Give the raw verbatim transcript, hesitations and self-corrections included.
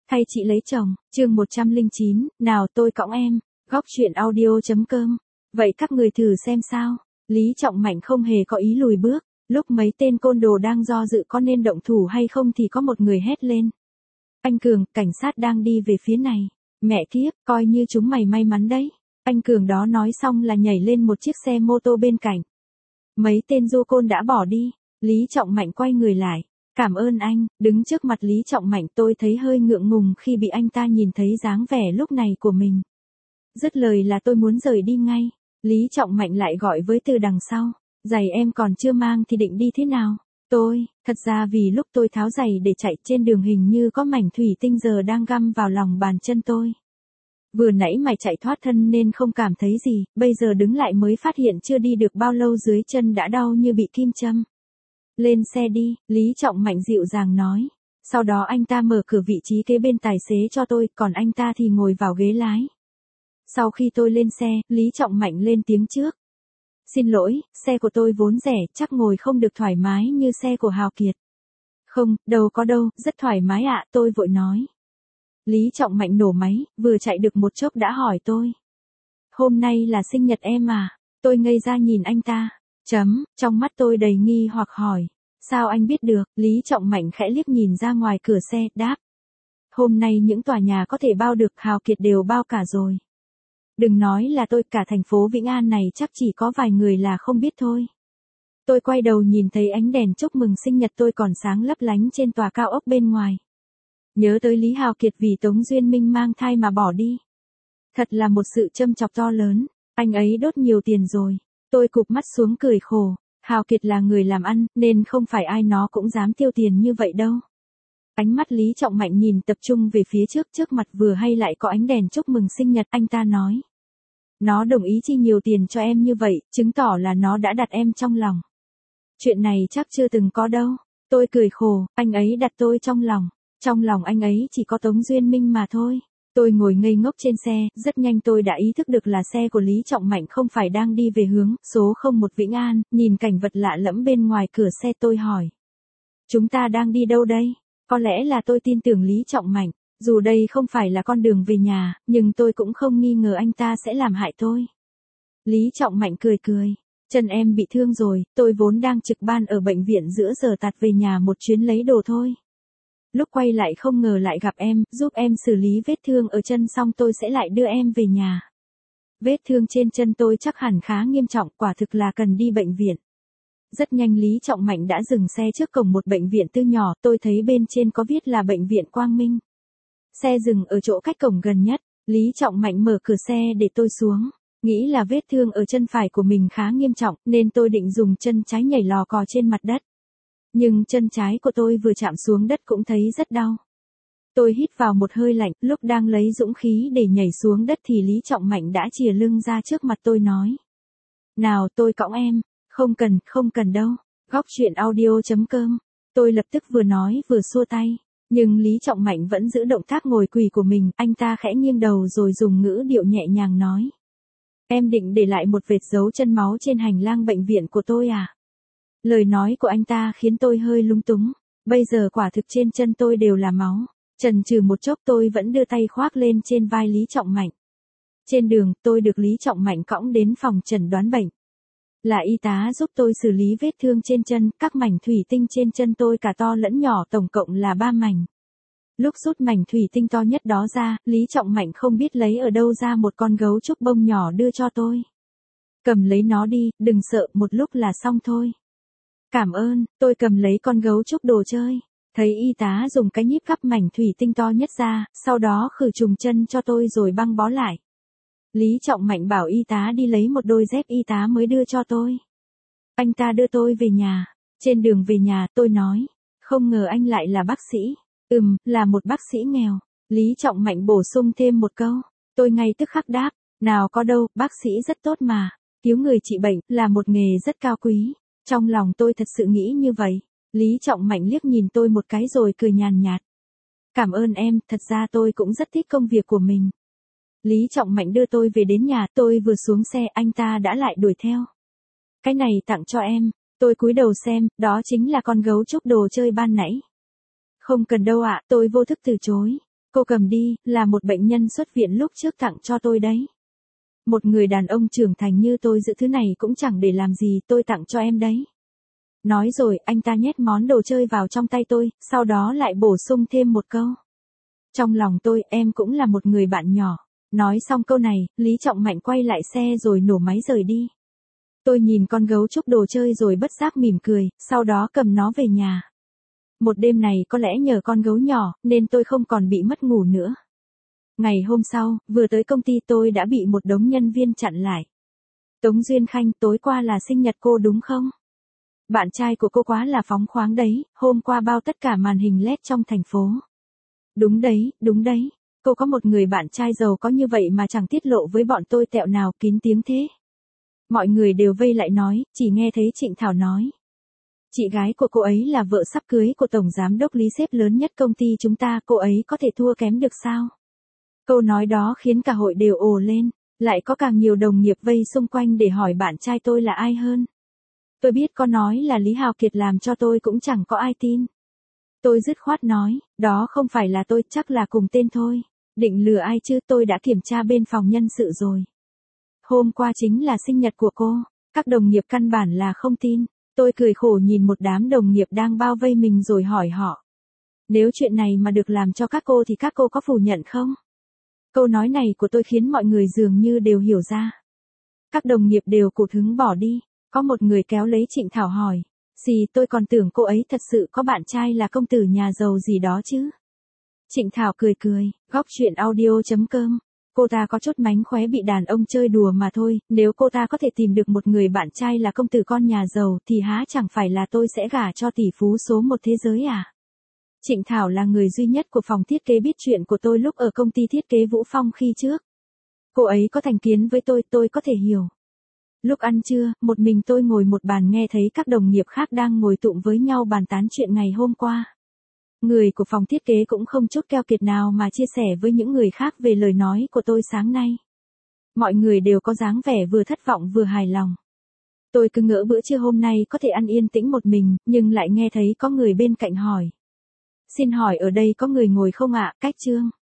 Hay chị lấy chồng, chương một trăm lẻ chín, nào tôi cõng em, góc chuyện audio.com. Vậy các người thử xem sao. Lý Trọng Mạnh không hề có ý lùi bước, lúc mấy tên côn đồ đang do dự có nên động thủ hay không thì có một người hét lên. Anh Cường, cảnh sát đang đi về phía này. Mẹ kiếp, coi như chúng mày may mắn đấy. Anh Cường đó nói xong là nhảy lên một chiếc xe mô tô bên cạnh. Mấy tên du côn đã bỏ đi, Lý Trọng Mạnh quay người lại. Cảm ơn anh, đứng trước mặt Lý Trọng Mạnh tôi thấy hơi ngượng ngùng khi bị anh ta nhìn thấy dáng vẻ lúc này của mình. Dứt lời là tôi muốn rời đi ngay. Lý Trọng Mạnh lại gọi với từ đằng sau. Giày em còn chưa mang thì định đi thế nào? Tôi, thật ra vì lúc tôi tháo giày để chạy trên đường hình như có mảnh thủy tinh giờ đang găm vào lòng bàn chân tôi. Vừa nãy mày chạy thoát thân nên không cảm thấy gì, bây giờ đứng lại mới phát hiện chưa đi được bao lâu dưới chân đã đau như bị kim châm. Lên xe đi, Lý Trọng Mạnh dịu dàng nói. Sau đó anh ta mở cửa vị trí kế bên tài xế cho tôi, còn anh ta thì ngồi vào ghế lái. Sau khi tôi lên xe, Lý Trọng Mạnh lên tiếng trước. Xin lỗi, xe của tôi vốn rẻ, chắc ngồi không được thoải mái như xe của Hào Kiệt. Không, đâu có đâu, rất thoải mái ạ, tôi vội nói. Lý Trọng Mạnh nổ máy, vừa chạy được một chốc đã hỏi tôi. Hôm nay là sinh nhật em à? Tôi ngây ra nhìn anh ta. Chấm, trong mắt tôi đầy nghi hoặc hỏi. Sao anh biết được? Lý Trọng Mạnh khẽ liếc nhìn ra ngoài cửa xe, đáp. Hôm nay những tòa nhà có thể bao được Hào Kiệt đều bao cả rồi. Đừng nói là tôi, cả thành phố Vĩnh An này chắc chỉ có vài người là không biết thôi. Tôi quay đầu nhìn thấy ánh đèn chúc mừng sinh nhật tôi còn sáng lấp lánh trên tòa cao ốc bên ngoài. Nhớ tới Lý Hào Kiệt vì Tống Duyên Minh mang thai mà bỏ đi. Thật là một sự châm chọc to lớn, anh ấy đốt nhiều tiền rồi. Tôi cụp mắt xuống cười khổ, Hào Kiệt là người làm ăn, nên không phải ai nó cũng dám tiêu tiền như vậy đâu. Ánh mắt Lý Trọng Mạnh nhìn tập trung về phía trước, trước mặt vừa hay lại có ánh đèn chúc mừng sinh nhật, anh ta nói. Nó đồng ý chi nhiều tiền cho em như vậy, chứng tỏ là nó đã đặt em trong lòng. Chuyện này chắc chưa từng có đâu. Tôi cười khổ, anh ấy đặt tôi trong lòng. Trong lòng anh ấy chỉ có Tống Duyên Minh mà thôi. Tôi ngồi ngây ngốc trên xe, rất nhanh tôi đã ý thức được là xe của Lý Trọng Mạnh không phải đang đi về hướng số không một Vĩnh An, nhìn cảnh vật lạ lẫm bên ngoài cửa xe tôi hỏi. Chúng ta đang đi đâu đây? Có lẽ là tôi tin tưởng Lý Trọng Mạnh, dù đây không phải là con đường về nhà, nhưng tôi cũng không nghi ngờ anh ta sẽ làm hại tôi. Lý Trọng Mạnh cười cười. Chân em bị thương rồi, tôi vốn đang trực ban ở bệnh viện giữa giờ tạt về nhà một chuyến lấy đồ thôi. Lúc quay lại không ngờ lại gặp em, giúp em xử lý vết thương ở chân xong tôi sẽ lại đưa em về nhà. Vết thương trên chân tôi chắc hẳn khá nghiêm trọng, quả thực là cần đi bệnh viện. Rất nhanh Lý Trọng Mạnh đã dừng xe trước cổng một bệnh viện tư nhỏ, tôi thấy bên trên có viết là bệnh viện Quang Minh. Xe dừng ở chỗ cách cổng gần nhất, Lý Trọng Mạnh mở cửa xe để tôi xuống. Nghĩ là vết thương ở chân phải của mình khá nghiêm trọng, nên tôi định dùng chân trái nhảy lò cò trên mặt đất. Nhưng chân trái của tôi vừa chạm xuống đất cũng thấy rất đau. Tôi hít vào một hơi lạnh, lúc đang lấy dũng khí để nhảy xuống đất thì Lý Trọng Mạnh đã chìa lưng ra trước mặt tôi nói. Nào tôi cõng em, không cần, không cần đâu, góc chuyện audio.com. Tôi lập tức vừa nói vừa xua tay, nhưng Lý Trọng Mạnh vẫn giữ động tác ngồi quỳ của mình, anh ta khẽ nghiêng đầu rồi dùng ngữ điệu nhẹ nhàng nói. Em định để lại một vệt dấu chân máu trên hành lang bệnh viện của tôi à? Lời nói của anh ta khiến tôi hơi lúng túng, bây giờ quả thực trên chân tôi đều là máu, chần chừ một chốc tôi vẫn đưa tay khoác lên trên vai Lý Trọng Mạnh. Trên đường, tôi được Lý Trọng Mạnh cõng đến phòng chẩn đoán bệnh. Là y tá giúp tôi xử lý vết thương trên chân, các mảnh thủy tinh trên chân tôi cả to lẫn nhỏ tổng cộng là ba mảnh. Lúc rút mảnh thủy tinh to nhất đó ra, Lý Trọng Mạnh không biết lấy ở đâu ra một con gấu trúc bông nhỏ đưa cho tôi. Cầm lấy nó đi, đừng sợ, một lúc là xong thôi. Cảm ơn, tôi cầm lấy con gấu trúc đồ chơi. Thấy y tá dùng cái nhíp gắp mảnh thủy tinh to nhất ra, sau đó khử trùng chân cho tôi rồi băng bó lại. Lý Trọng Mạnh bảo y tá đi lấy một đôi dép y tá mới đưa cho tôi. Anh ta đưa tôi về nhà. Trên đường về nhà tôi nói, không ngờ anh lại là bác sĩ. Ừm, là một bác sĩ nghèo. Lý Trọng Mạnh bổ sung thêm một câu. Tôi ngay tức khắc đáp, nào có đâu, bác sĩ rất tốt mà. Cứu người trị bệnh là một nghề rất cao quý. Trong lòng tôi thật sự nghĩ như vậy. Lý Trọng Mạnh liếc nhìn tôi một cái rồi cười nhàn nhạt. Cảm ơn em, thật ra tôi cũng rất thích công việc của mình. Lý Trọng Mạnh đưa tôi về đến nhà, tôi vừa xuống xe anh ta đã lại đuổi theo. Cái này tặng cho em, tôi cúi đầu xem, đó chính là con gấu trúc đồ chơi ban nãy. Không cần đâu ạ, tôi vô thức từ chối. Cô cầm đi, là một bệnh nhân xuất viện lúc trước tặng cho tôi đấy. Một người đàn ông trưởng thành như tôi giữ thứ này cũng chẳng để làm gì, tôi tặng cho em đấy. Nói rồi, anh ta nhét món đồ chơi vào trong tay tôi, sau đó lại bổ sung thêm một câu. Trong lòng tôi, em cũng là một người bạn nhỏ. Nói xong câu này, Lý Trọng Mạnh quay lại xe rồi nổ máy rời đi. Tôi nhìn con gấu trúc đồ chơi rồi bất giác mỉm cười, sau đó cầm nó về nhà. Một đêm này có lẽ nhờ con gấu nhỏ, nên tôi không còn bị mất ngủ nữa. Ngày hôm sau, vừa tới công ty tôi đã bị một đống nhân viên chặn lại. Tống Duyên Khanh, tối qua là sinh nhật cô đúng không? Bạn trai của cô quá là phóng khoáng đấy, hôm qua bao tất cả màn hình led trong thành phố. Đúng đấy, đúng đấy. Cô có một người bạn trai giàu có như vậy mà chẳng tiết lộ với bọn tôi tẹo nào kín tiếng thế. Mọi người đều vây lại nói, chỉ nghe thấy Trịnh Thảo nói. Chị gái của cô ấy là vợ sắp cưới của Tổng Giám đốc Lý sếp lớn nhất công ty chúng ta, cô ấy có thể thua kém được sao? Câu nói đó khiến cả hội đều ồ lên, lại có càng nhiều đồng nghiệp vây xung quanh để hỏi bạn trai tôi là ai hơn. Tôi biết có nói là Lý Hào Kiệt làm cho tôi cũng chẳng có ai tin. Tôi dứt khoát nói, đó không phải là tôi, chắc là cùng tên thôi. Định lừa ai chứ, tôi đã kiểm tra bên phòng nhân sự rồi. Hôm qua chính là sinh nhật của cô, các đồng nghiệp căn bản là không tin. Tôi cười khổ nhìn một đám đồng nghiệp đang bao vây mình rồi hỏi họ. Nếu chuyện này mà được làm cho các cô thì các cô có phủ nhận không? Câu nói này của tôi khiến mọi người dường như đều hiểu ra. Các đồng nghiệp đều cụt hứng bỏ đi. Có một người kéo lấy Trịnh Thảo hỏi. Gì, tôi còn tưởng cô ấy thật sự có bạn trai là công tử nhà giàu gì đó chứ. Trịnh Thảo cười cười, góc chuyện audio chấm com. Cô ta có chút mánh khóe bị đàn ông chơi đùa mà thôi, nếu cô ta có thể tìm được một người bạn trai là công tử con nhà giàu thì há chẳng phải là tôi sẽ gả cho tỷ phú số một thế giới à. Trịnh Thảo là người duy nhất của phòng thiết kế biết chuyện của tôi lúc ở công ty thiết kế Vũ Phong khi trước. Cô ấy có thành kiến với tôi, tôi có thể hiểu. Lúc ăn trưa, một mình tôi ngồi một bàn nghe thấy các đồng nghiệp khác đang ngồi tụm với nhau bàn tán chuyện ngày hôm qua. Người của phòng thiết kế cũng không chút keo kiệt nào mà chia sẻ với những người khác về lời nói của tôi sáng nay. Mọi người đều có dáng vẻ vừa thất vọng vừa hài lòng. Tôi cứ ngỡ bữa trưa hôm nay có thể ăn yên tĩnh một mình, nhưng lại nghe thấy có người bên cạnh hỏi. Xin hỏi ở đây có người ngồi không ạ, Cách Trương?